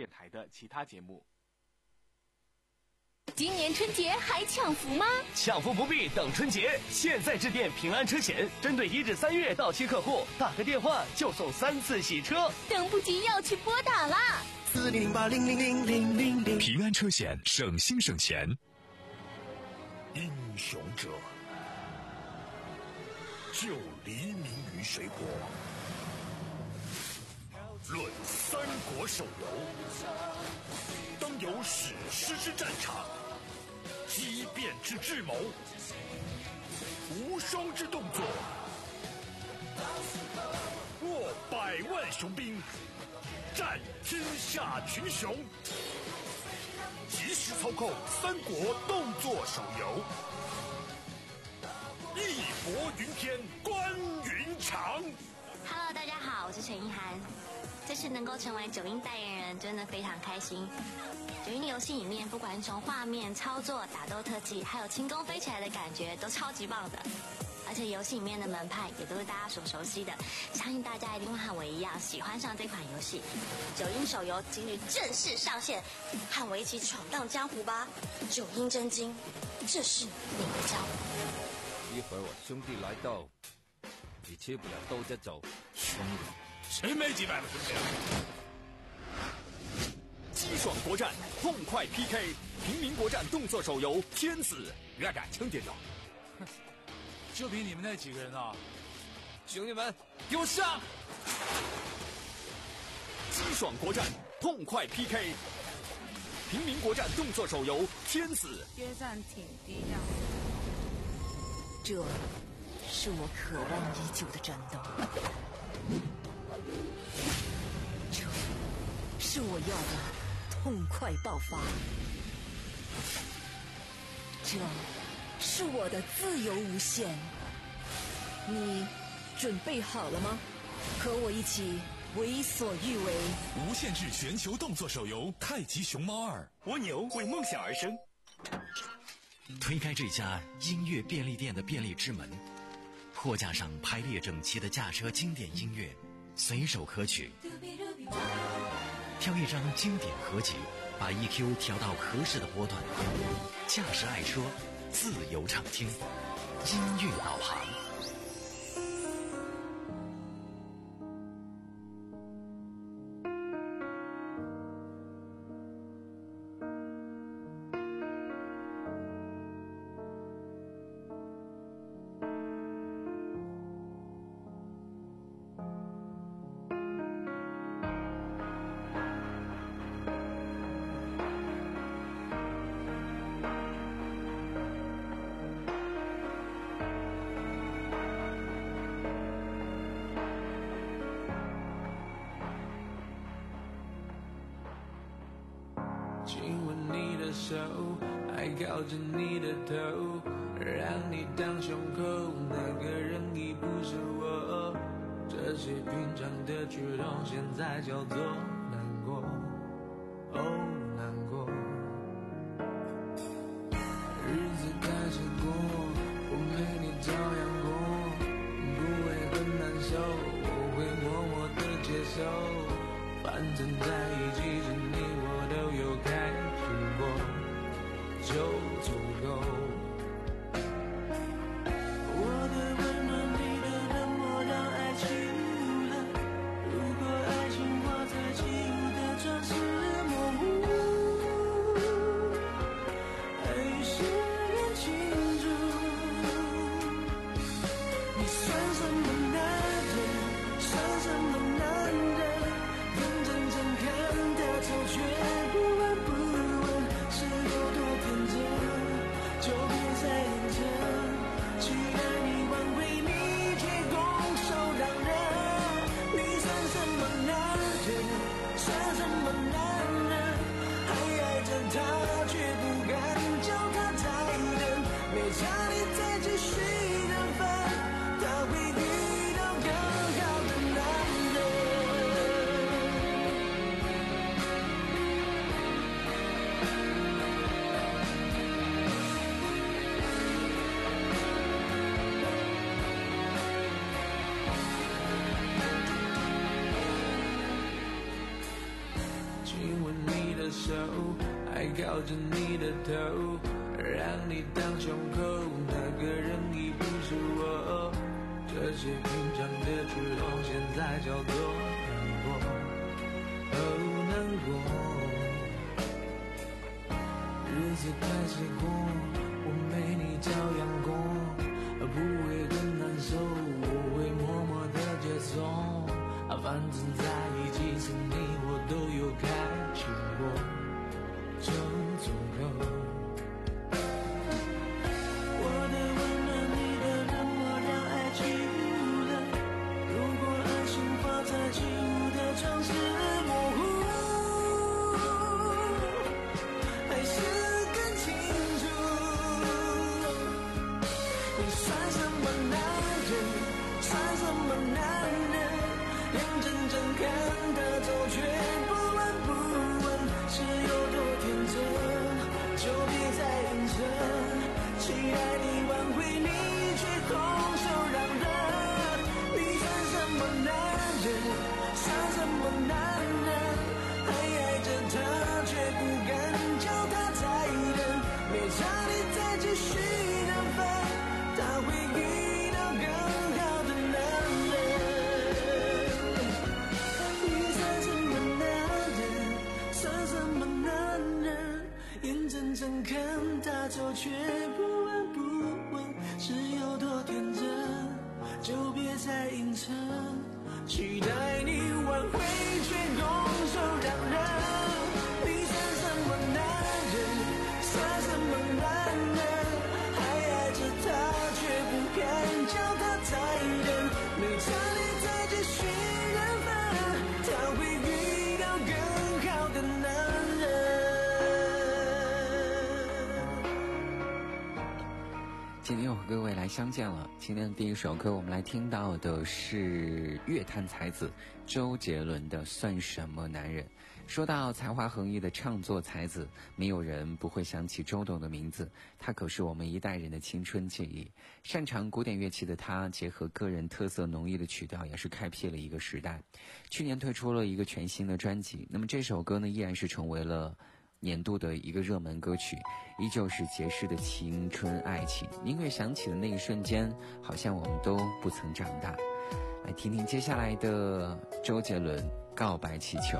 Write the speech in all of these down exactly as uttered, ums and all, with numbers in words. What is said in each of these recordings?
电台的其他节目。 今年春节还抢福吗？ 抢福不必等春节，现在致电平安车险，针对一至三月到期客户，打个电话就送三次洗车。 等不及要去拨打啦！ 四零零八零零零零零零。 平安车险，省心省钱。 英雄者，救黎民于水火。论三国手游，当有史诗之战场，激变之智谋，无双之动作，握百万雄兵，战天下群雄。即时操控三国动作手游，义薄云天，关云长。 Hello， 大家好，我是陈意涵。这次能够成为九阴代言人，真的非常开心。九阴游戏里面，不管是从画面、操作、打斗特技，还有轻功飞起来的感觉，都超级棒的。而且游戏里面的门派也都是大家所熟悉的，相信大家一定会和我一样喜欢上这款游戏。九阴手游今日正式上线，和我一起闯荡江湖吧！九阴真经，这是你的江湖。 一会儿我兄弟来到，你吃不了兜着走。兄弟， 谁没几百个兄弟啊？ 激爽国战，痛快 P K， 平民国战动作手游《天子》，热感撑点着。 就凭你们那几个人啊！ 兄弟们，给我上！ 激爽国战，痛快 P K， 平民国战动作手游《天子》。 约战挺低调。 这是我渴望已久的战斗，这是我要的痛快爆发，这是我的自由无限。你准备好了吗？和我一起为所欲为。 无限制全球动作手游《太极熊猫二》， 蜗牛为梦想而生。 推开这家音乐便利店的便利之门，货架上排列整齐的驾车经典音乐，随手可取。挑一张经典合集，把 E Q 调到合适的波段，驾驶爱车，自由畅听，音乐导航。 手还靠着你的头，让你当胸口，那个人已不是我。这些平常的举动，现在叫做难过，哦，难过。日子开始过，我陪你照样过，不会很难受，我会默默的接受。反正在一起时，你我都有开心过。就足够。我的温暖，你的冷漠，让爱起雾了。如果爱情画在起雾的装饰模糊，还是认清楚，你算什么男人，算什么男人？眼睁睁看着的手，还靠着你的头，让你当胸口，那个人已不是我。这些平常的举动，现在叫做难过，哦难过。日子开始过，我没你照样过，不会更难受，我会默默的接受。反正在一起时，你我都有开心过，就足够。却不闻不问，是有多天真，就别再硬撑，期待你挽回却拱手让人。你算什么男人，算什么男人，还爱着他却不敢叫他再等，没差你再继续缘分，他会遇到更好的男人。 今天又和各位来相见了。今天的第一首歌，我们来听到的是乐坛才子周杰伦的《算什么男人》。说到才华横溢的唱作才子，没有人不会想起周董的名字，他可是我们一代人的青春记忆。擅长古典乐器的他，结合个人特色浓郁的曲调，也是开辟了一个时代。去年推出了一个全新的专辑，那么这首歌呢，依然是成为了年度的一个热门歌曲，依旧是杰士的青春爱情。音乐响起的那一瞬间，好像我们都不曾长大。来听听接下来的周杰伦《告白气球》。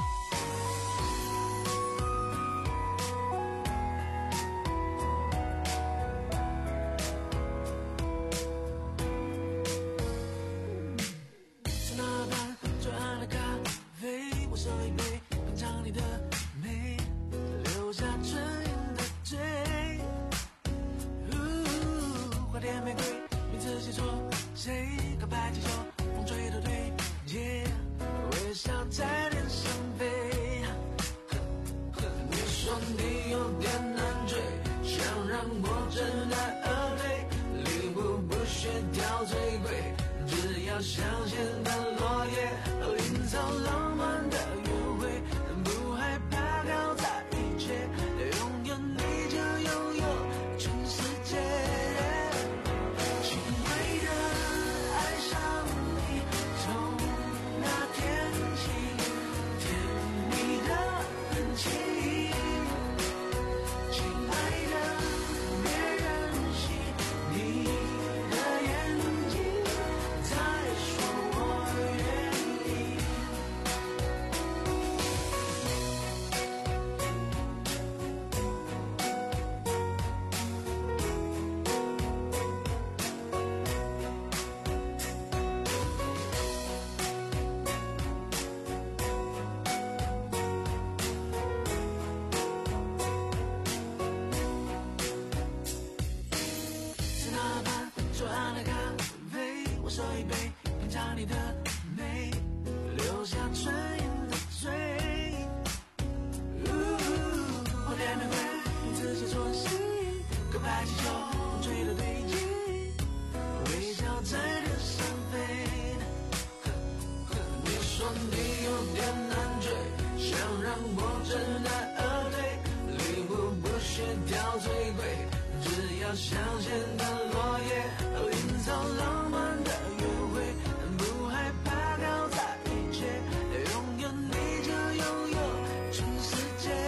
香榭的落叶，营造浪漫的约会，不害怕搞砸一切，拥有你就拥有全世界。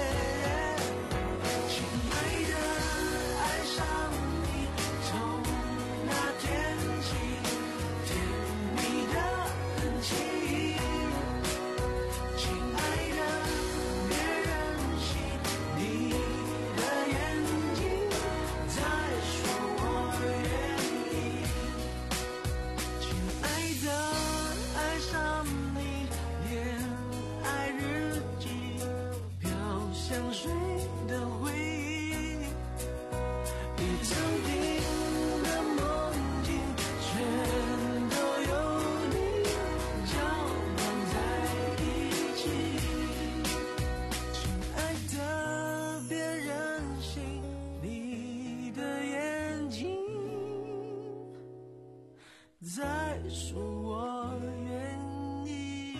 水的回忆，一场定的梦境，全都有你交融在一起。亲爱的，别任性，你的眼睛在说我愿意。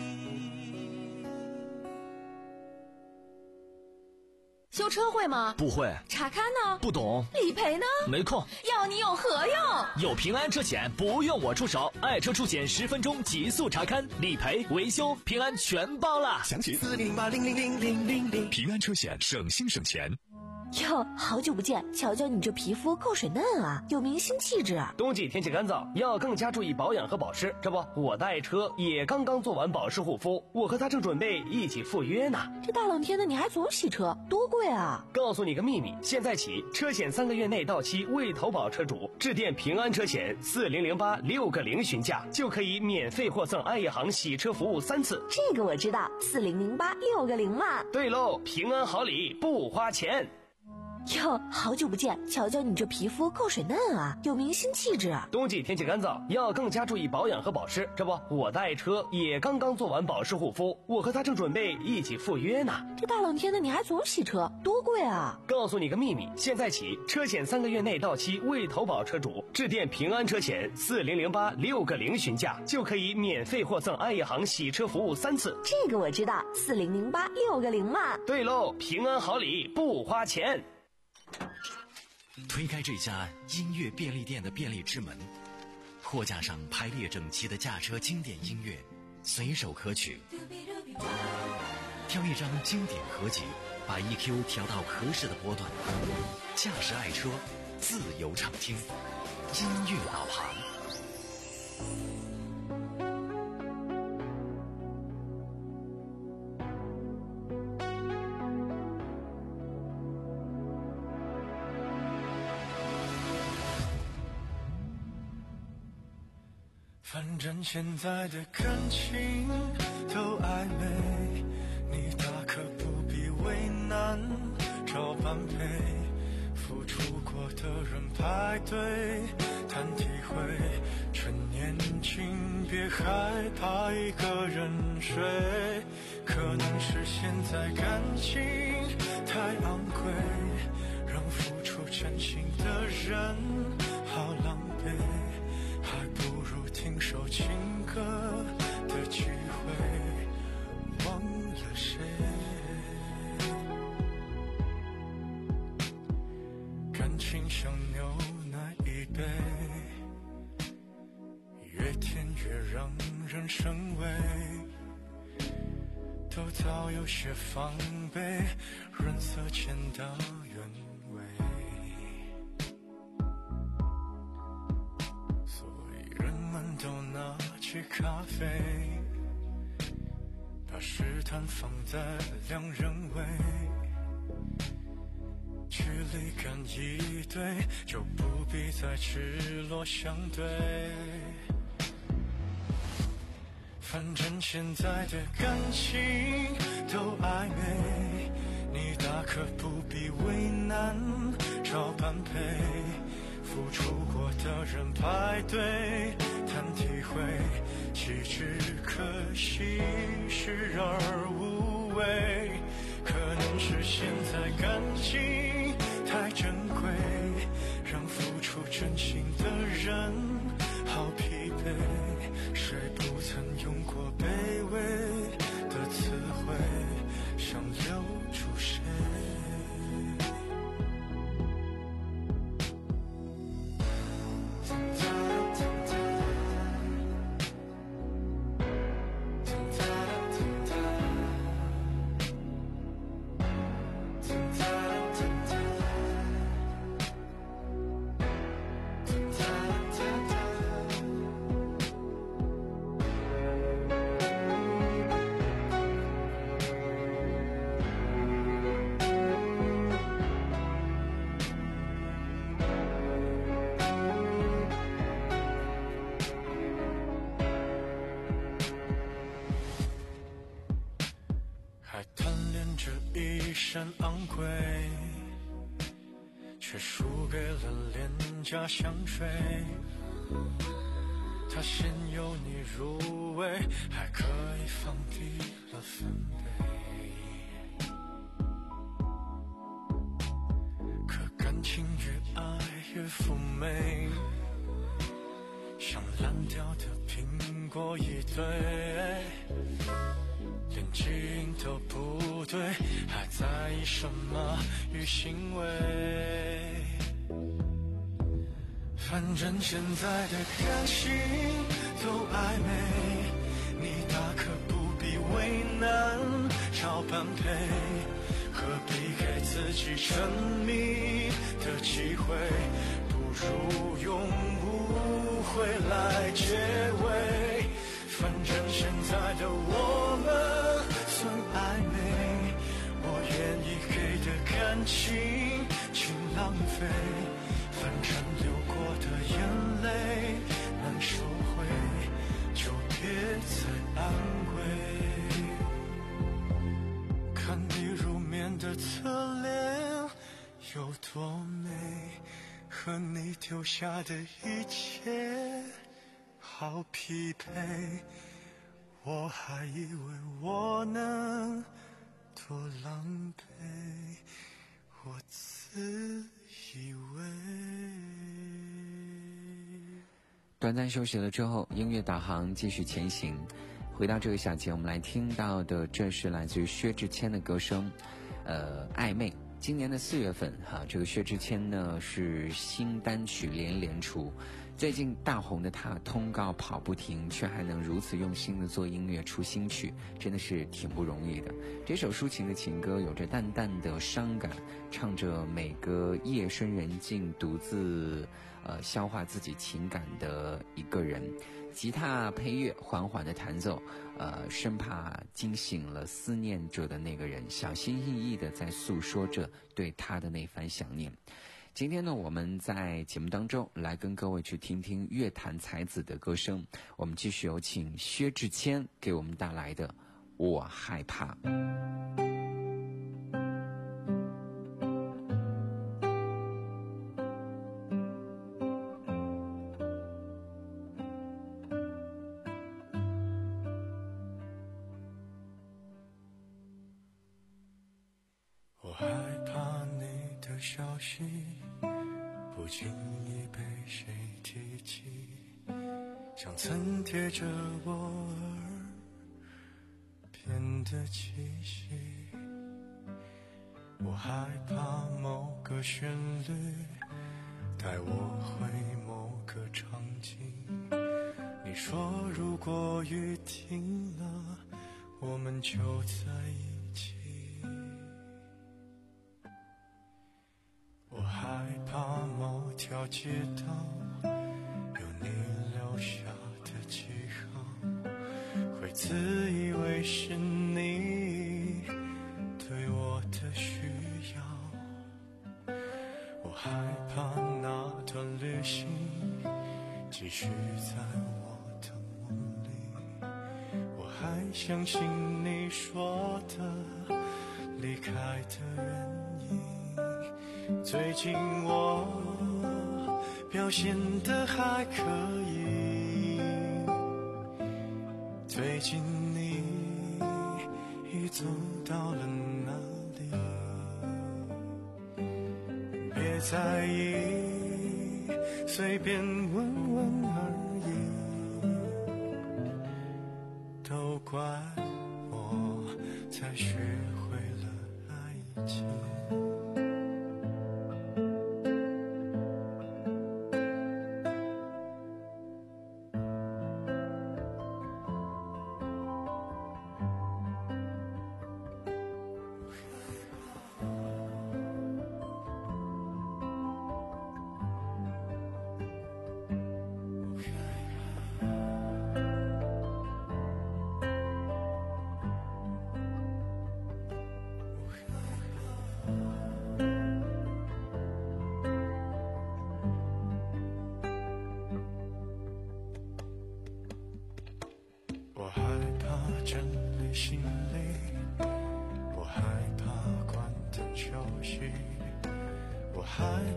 修车会吗？ 不会。 查看呢？ 不懂。 理赔呢？ 没空。 要你有何用？ 有平安车险，不用我出手，爱车出险十分钟极速查看，理赔、维修、平安全包了。 详情四零八零零零零零零。 平安车险，省心省钱。 哟，好久不见，瞧瞧你这皮肤够水嫩啊，有明星气质。 冬季天气干燥，要更加注意保养和保湿。这不，我的爱车也刚刚做完保湿护肤，我和他正准备一起赴约呢。 这大冷天的你还总洗车，多贵啊！ 告诉你个秘密，现在起车险三个月内到期未投保车主，致电平安车险四零零八六个零询价，就可以免费获赠爱业行洗车服务三次。 这个我知道，四零零八六个零嘛。 对喽，平安好礼不花钱。 哟，好久不见，瞧瞧你这皮肤够水嫩啊，有明星气质。 冬季天气干燥，要更加注意保养和保湿。这不，我的爱车也刚刚做完保湿护肤，我和他正准备一起赴约呢。 这大冷天的你还总洗车，多贵啊！ 告诉你个秘密，现在起车险三个月内到期未投保车主，致电平安车险四零零八六个零询价，就可以免费获赠爱业行洗车服务三次。 这个我知道，四零零八六个零嘛。 对喽，平安好礼不花钱。 推开这家音乐便利店的便利之门，货架上排列整齐的驾车经典音乐，随手可取。挑一张经典合集，把 E Q 调到合适的波段，驾驶爱车，自由畅听，音乐导航。 反正现在的感情都暧昧，你大可不必为难，找般配，付出过的人排队谈体会，趁年轻别害怕一个人睡，可能是现在感情太昂贵，让付出真心的人好狼狈，还不如听首情歌的机会，忘了谁。感情像牛奶一杯，越甜越让人生畏，都早有些防备，人色渐到原味。所以人们都拿起咖啡，把试探放在两人位，距离感一对，就不必再赤裸相对。反正现在的感情都暧昧，你大可不必为难，找般配，付出过的人排队谈体会，岂止可惜视而无味，可能是现在感情太珍贵，让付出真心的人好疲惫，谁不曾用过卑微的词汇，想留住谁？ 着一身昂贵，却输给了廉价香水。它先由你入味，还可以放低了分贝。可感情越爱越妩媚，像烂掉的苹果一堆，连基因都不对，还在意什么与行为？反正现在的感情都暧昧，你大可不必为难找般配，何必给自己沉迷的机会？不如用误会来结尾。反正现在的我们算暧昧，我愿意给的感情请浪费，反正流过的眼泪难收回，就别再安慰。看你入眠的侧脸有多美，和你丢下的一切好匹配，我还以为我能多狼狈，我自以为。 短暂休息了之后，音乐导航继续前行。回到这个小节，我们来听到的这是来自于薛之谦的歌声，呃，暧昧。今年的四月份，哈，这个薛之谦呢是新单曲连连出。最近大红的他，通告跑不停，却还能如此用心的做音乐出新曲，真的是挺不容易的。这首抒情的情歌有着淡淡的伤感，唱着每个夜深人静独自呃消化自己情感的一个人。吉他配乐缓缓的弹奏，呃，生怕惊醒了思念着的那个人，小心翼翼的在诉说着对他的那番想念。今天呢，我们在节目当中来跟各位去听听乐坛才子的歌声。我们继续有请薛之谦给我们带来的《我害怕》。 我害怕你的消息不经意被谁提起，像曾贴着我耳边的气息。我害怕某个旋律带我回某个场景，你说如果雨停了，我们就在一起。我害怕某条街道有你留下的记号，会自以为是你对我的需要。我害怕那段旅行继续在我的梦里，我还相信你说的离开的原因。最近我表现得还可以，最近你已走到了哪里？别在意，随便问问而已，都怪我才学会了爱情。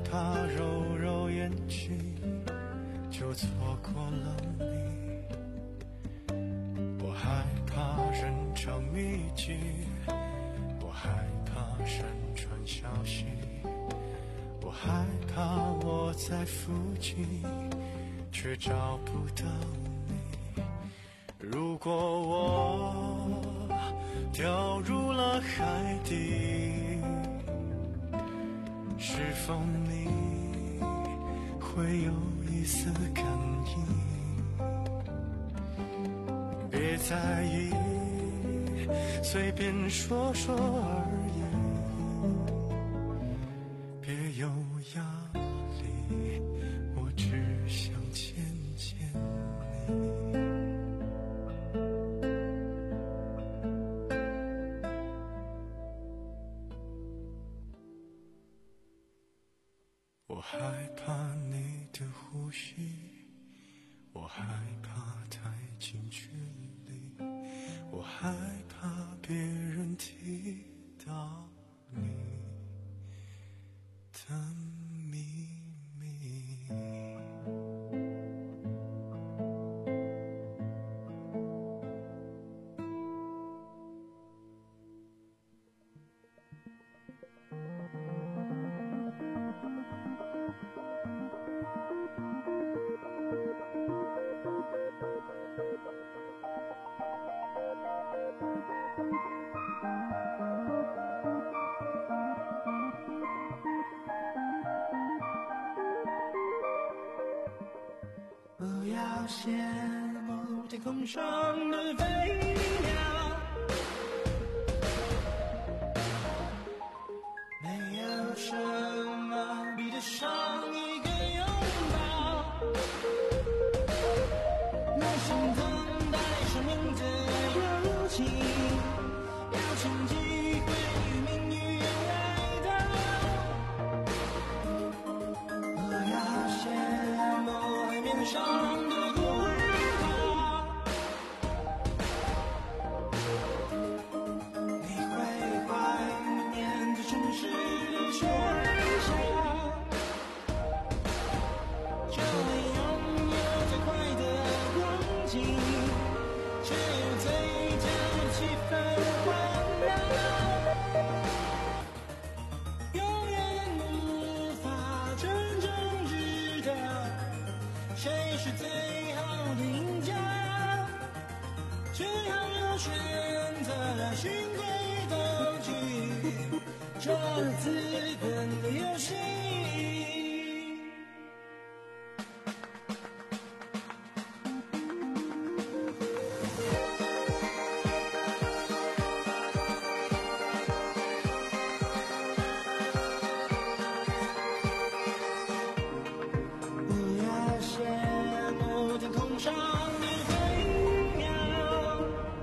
他揉揉眼睛，就错过了你。我害怕人潮密集，我害怕山川消息，我害怕我在附近，却找不到你。如果我掉入了海底，是否你会有一丝感应？别在意，随便说说而已，别有压力，我只想见见你。我害怕你的呼吸，我害怕太近距离，我害怕别人提到你的秘密。 不要羡慕天空上的飞鸟，没有什么比得上一个拥抱。那心等待生命的友情，要趁机会与命运来到。不要羡慕海面上的孤岛，你会怀念这城市的喧嚣。这里拥有最快的光景，却有最佳的气氛环绕，永远无法真正知道谁是最好的赢家，只好选择循规蹈矩，这资本的游戏。不要羡慕天空上的飞鸟，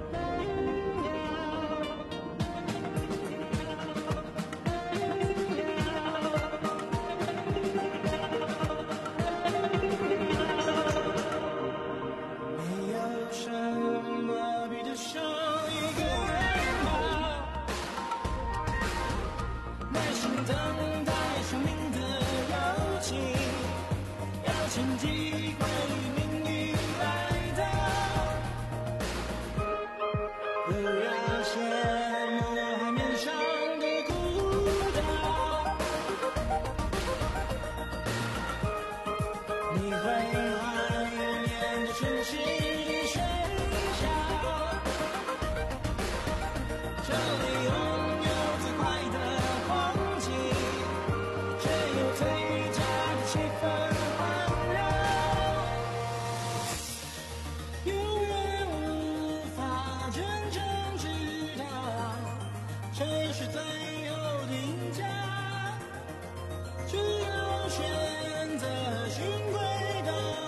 没有什么比得上一个拥抱。耐心等待生命的柔情，要趁机会与命运来到。不要羡慕海面上的孤岛，你会怀念这城市的喧嚣。这里拥有最快的风景，却有最佳的气氛环绕，永远无法真正知道谁是最后的赢家，只有选择循规蹈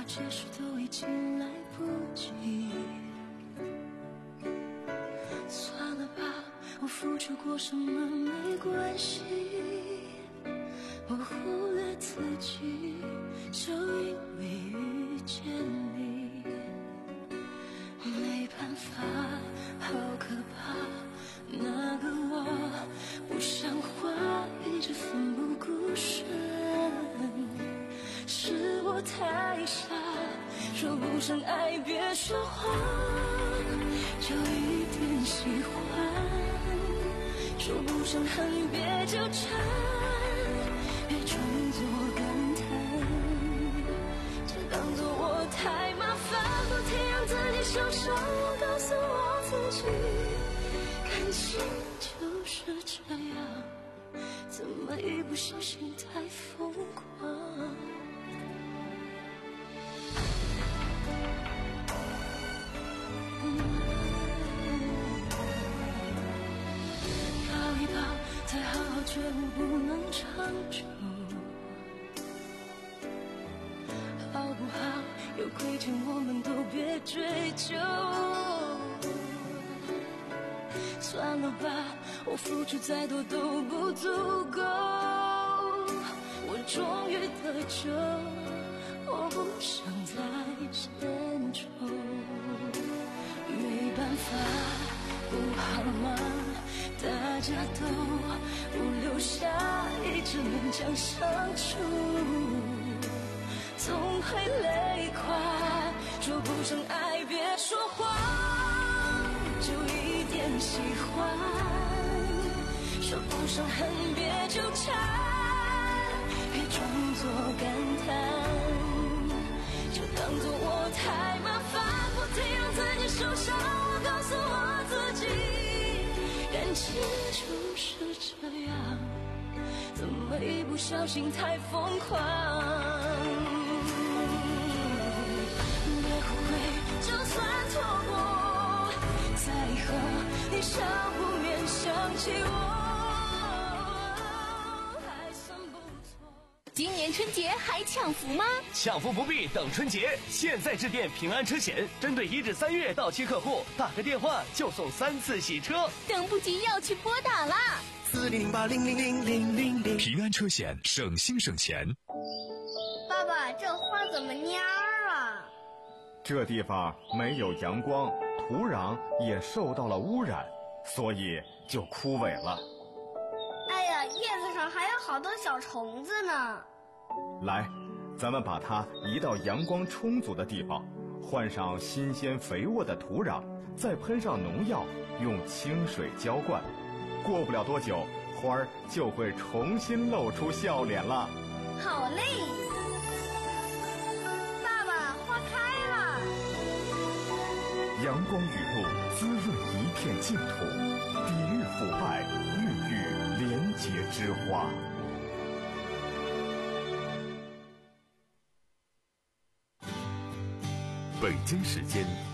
解释都已经来不及。算了吧，我付出过什么没关系，我忽略自己，就因为遇见你。没办法，好可怕，那个我不像话，一直奋不顾身，是我太傻，说不上爱别说谎，就一点喜欢，说不上恨别纠缠，别装作感叹，就当作我太麻烦，不停让自己受伤，我告诉我自己，感情就是这样，怎么一不小心太疯狂。抱一抱，才好好觉悟不能长久，好不好？有亏欠我们都别追究。算了吧，我付出再多都不足够，我终于得救，我不想再献丑。没办法，不好吗？大家都不留下，一直勉强相处，总会累垮。说不上爱别说谎，就一点喜欢，说不上恨别纠缠，别装作感叹，就当作我太麻烦，不停让自己受伤，我告诉我自己，感情就是这样，怎么一不小心太疯狂。别后悔，就算错过，在以后你少不免想起我，还算不错。 今年春节还抢福吗？ 抢福不必等春节，现在致电平安车险，针对一至三月到期客户，打个电话就送三次洗车。 等不及要去拨打啦！ 四零零八零零零零零零。 平安车险，省心省钱。 爸爸，这花怎么蔫儿啊？ 这地方没有阳光，土壤也受到了污染，所以就枯萎了。 哎呀，叶子上还有好多小虫子呢。 来，咱们把它移到阳光充足的地方，换上新鲜肥沃的土壤，再喷上农药，用清水浇灌。过不了多久，花儿就会重新露出笑脸了。 好嘞！爸爸，花开了。 阳光雨露滋润一片净土，抵御腐败，孕育廉洁之花。 北京时间